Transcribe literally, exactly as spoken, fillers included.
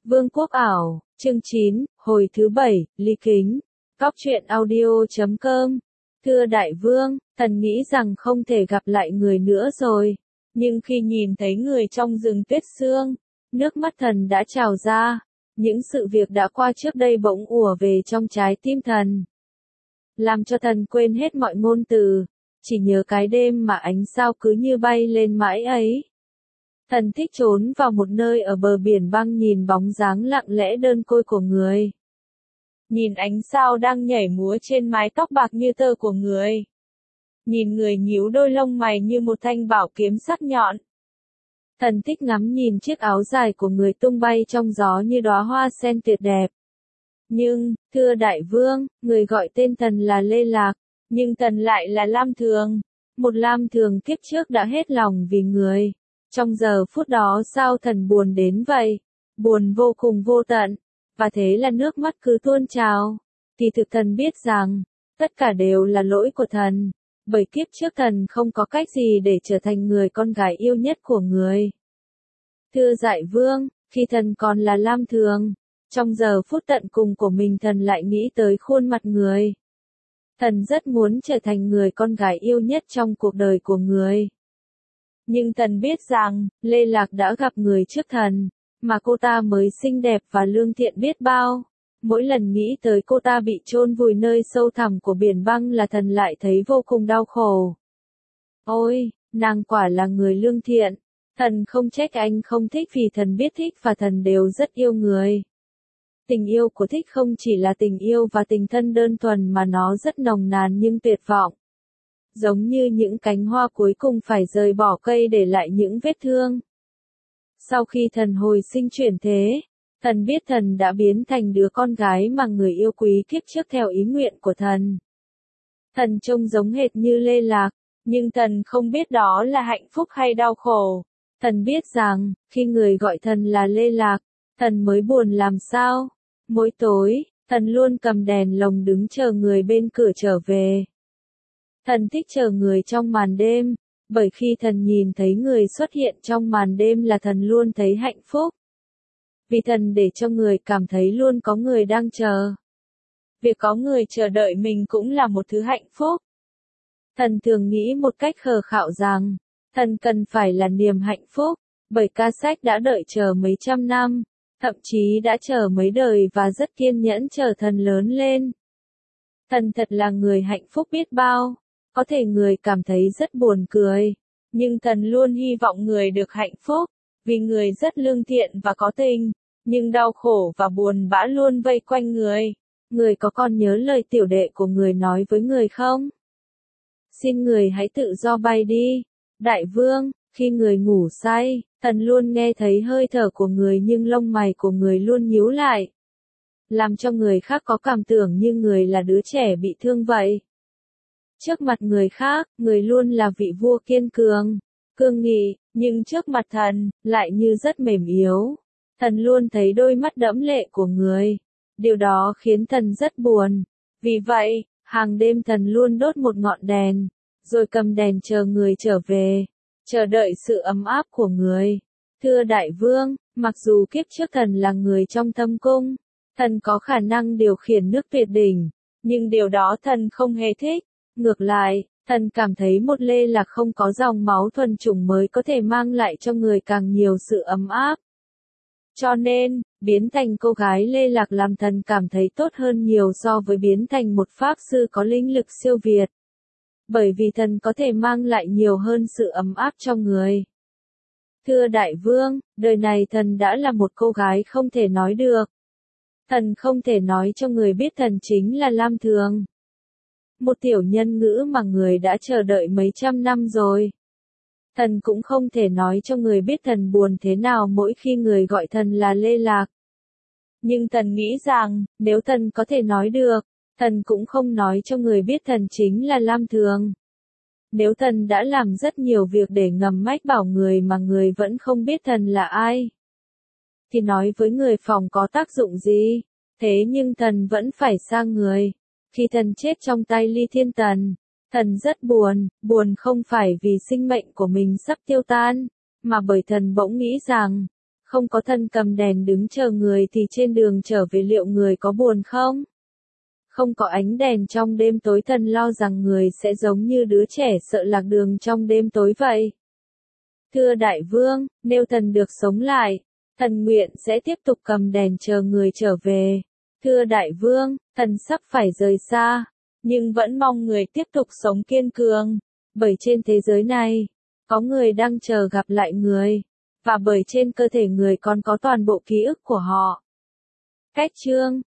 Vương quốc ảo, chương chín, hồi thứ bảy, ly kính. Góc truyện audio chấm com. Thưa đại vương, thần nghĩ rằng không thể gặp lại người nữa rồi. Nhưng khi nhìn thấy người trong rừng tuyết sương, nước mắt thần đã trào ra. Những sự việc đã qua trước đây bỗng ùa về trong trái tim thần. Làm cho thần quên hết mọi ngôn từ. Chỉ nhớ cái đêm mà ánh sao cứ như bay lên mãi ấy. Thần thích trốn vào một nơi ở bờ biển băng nhìn bóng dáng lặng lẽ đơn côi của người. Nhìn ánh sao đang nhảy múa trên mái tóc bạc như tơ của người. Nhìn người nhíu đôi lông mày như một thanh bảo kiếm sắc nhọn. Thần thích ngắm nhìn chiếc áo dài của người tung bay trong gió như đóa hoa sen tuyệt đẹp. Nhưng, thưa đại vương, người gọi tên thần là Lê Lạc, nhưng thần lại là Lam Thường. Một Lam Thường kiếp trước đã hết lòng vì người. Trong giờ phút đó sao thần buồn đến vậy? Buồn vô cùng vô tận. Và thế là nước mắt cứ tuôn trào. Thì thực thần biết rằng, tất cả đều là lỗi của thần. Bởi kiếp trước thần không có cách gì để trở thành người con gái yêu nhất của người. Thưa Đại Vương, khi thần còn là Lam Thường, trong giờ phút tận cùng của mình thần lại nghĩ tới khuôn mặt người. Thần rất muốn trở thành người con gái yêu nhất trong cuộc đời của người. Nhưng thần biết rằng, Lê Lạc đã gặp người trước thần, mà cô ta mới xinh đẹp và lương thiện biết bao. Mỗi lần nghĩ tới cô ta bị chôn vùi nơi sâu thẳm của biển băng là thần lại thấy vô cùng đau khổ. Ôi, nàng quả là người lương thiện. Thần không trách anh không thích vì thần biết thích và thần đều rất yêu người. Tình yêu của thích không chỉ là tình yêu và tình thân đơn thuần mà nó rất nồng nàn nhưng tuyệt vọng. Giống như những cánh hoa cuối cùng phải rời bỏ cây để lại những vết thương. Sau khi thần hồi sinh chuyển thế, thần biết thần đã biến thành đứa con gái mà người yêu quý kiếp trước theo ý nguyện của thần. Thần trông giống hệt như Lê Lạc, nhưng thần không biết đó là hạnh phúc hay đau khổ. Thần biết rằng, khi người gọi thần là Lê Lạc, thần mới buồn làm sao. Mỗi tối, thần luôn cầm đèn lồng đứng chờ người bên cửa trở về. Thần thích chờ người trong màn đêm, bởi khi thần nhìn thấy người xuất hiện trong màn đêm là thần luôn thấy hạnh phúc. Vì thần để cho người cảm thấy luôn có người đang chờ. Việc có người chờ đợi mình cũng là một thứ hạnh phúc. Thần thường nghĩ một cách khờ khạo rằng, thần cần phải là niềm hạnh phúc, bởi ca sách đã đợi chờ mấy trăm năm, thậm chí đã chờ mấy đời và rất kiên nhẫn chờ thần lớn lên. Thần thật là người hạnh phúc biết bao. Có thể người cảm thấy rất buồn cười, nhưng thần luôn hy vọng người được hạnh phúc, vì người rất lương thiện và có tình, nhưng đau khổ và buồn bã luôn vây quanh người. Người có còn nhớ lời tiểu đệ của người nói với người không? Xin người hãy tự do bay đi. Đại vương, khi người ngủ say, thần luôn nghe thấy hơi thở của người nhưng lông mày của người luôn nhíu lại. Làm cho người khác có cảm tưởng như người là đứa trẻ bị thương vậy. Trước mặt người khác, người luôn là vị vua kiên cường, cương nghị, nhưng trước mặt thần, lại như rất mềm yếu. Thần luôn thấy đôi mắt đẫm lệ của người. Điều đó khiến thần rất buồn. Vì vậy, hàng đêm thần luôn đốt một ngọn đèn, rồi cầm đèn chờ người trở về, chờ đợi sự ấm áp của người. Thưa đại vương, mặc dù kiếp trước thần là người trong thâm cung, thần có khả năng điều khiển nước tuyệt đỉnh, nhưng điều đó thần không hề thích. Ngược lại, thần cảm thấy một Lê Lạc không có dòng máu thuần chủng mới có thể mang lại cho người càng nhiều sự ấm áp. Cho nên, biến thành cô gái Lê Lạc làm thần cảm thấy tốt hơn nhiều so với biến thành một pháp sư có linh lực siêu việt. Bởi vì thần có thể mang lại nhiều hơn sự ấm áp cho người. Thưa đại vương, đời này thần đã là một cô gái không thể nói được. Thần không thể nói cho người biết thần chính là Lam Thường. Một tiểu nhân ngữ mà người đã chờ đợi mấy trăm năm rồi. Thần cũng không thể nói cho người biết thần buồn thế nào mỗi khi người gọi thần là Lê Lạc. Nhưng thần nghĩ rằng, nếu thần có thể nói được, thần cũng không nói cho người biết thần chính là Lam Thường. Nếu thần đã làm rất nhiều việc để ngầm mách bảo người mà người vẫn không biết thần là ai, thì nói với người phòng có tác dụng gì? Thế nhưng thần vẫn phải xa người. Khi thần chết trong tay Ly Thiên Tần, thần rất buồn, buồn không phải vì sinh mệnh của mình sắp tiêu tan, mà bởi thần bỗng nghĩ rằng, Không có thân cầm đèn đứng chờ người thì trên đường trở về liệu người có buồn không? Không có ánh đèn trong đêm tối thần lo rằng người sẽ giống như đứa trẻ sợ lạc đường trong đêm tối vậy. Thưa đại vương, nếu thần được sống lại, thần nguyện sẽ tiếp tục cầm đèn chờ người trở về. Thưa đại vương, thần sắp phải rời xa, nhưng vẫn mong người tiếp tục sống kiên cường, bởi trên thế giới này, có người đang chờ gặp lại người, và bởi trên cơ thể người còn có toàn bộ ký ức của họ. Cách chương